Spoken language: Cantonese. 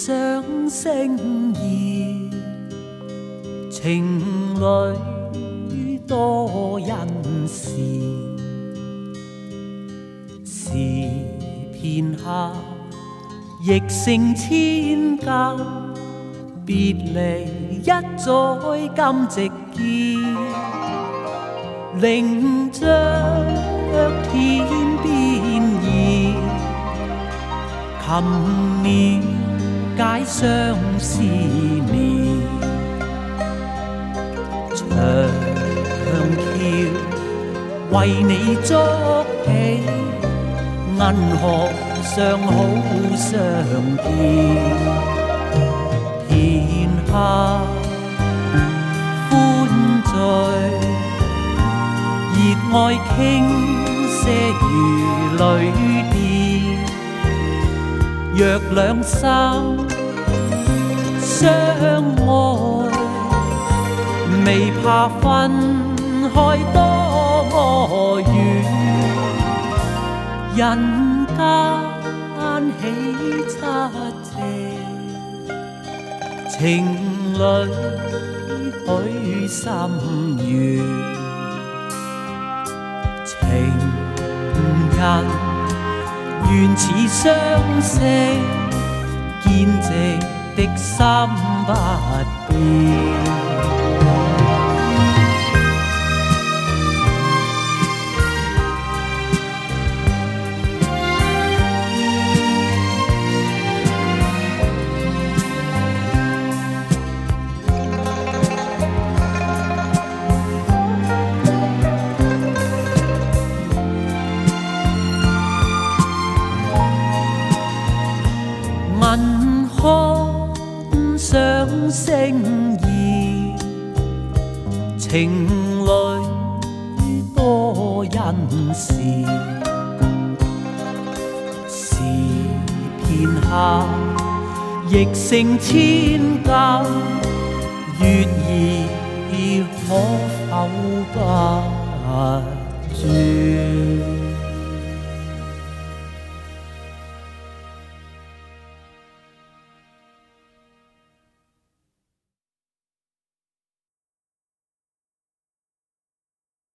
上星移，情侣多因事，是片刻亦胜千金，别离一载今夕见，令着天边意，琴鸟解相思念，长橋為你築起，銀河上好相見，片刻歡聚，熱愛傾瀉如淚電，若兩心相愛，未怕分開多麼遠，人間喜七夕，情侶許心願，情人願似相識，堅直的心不變。銀河上星移，情侶多因事，是片刻亦勝千金，月兒可否不轉？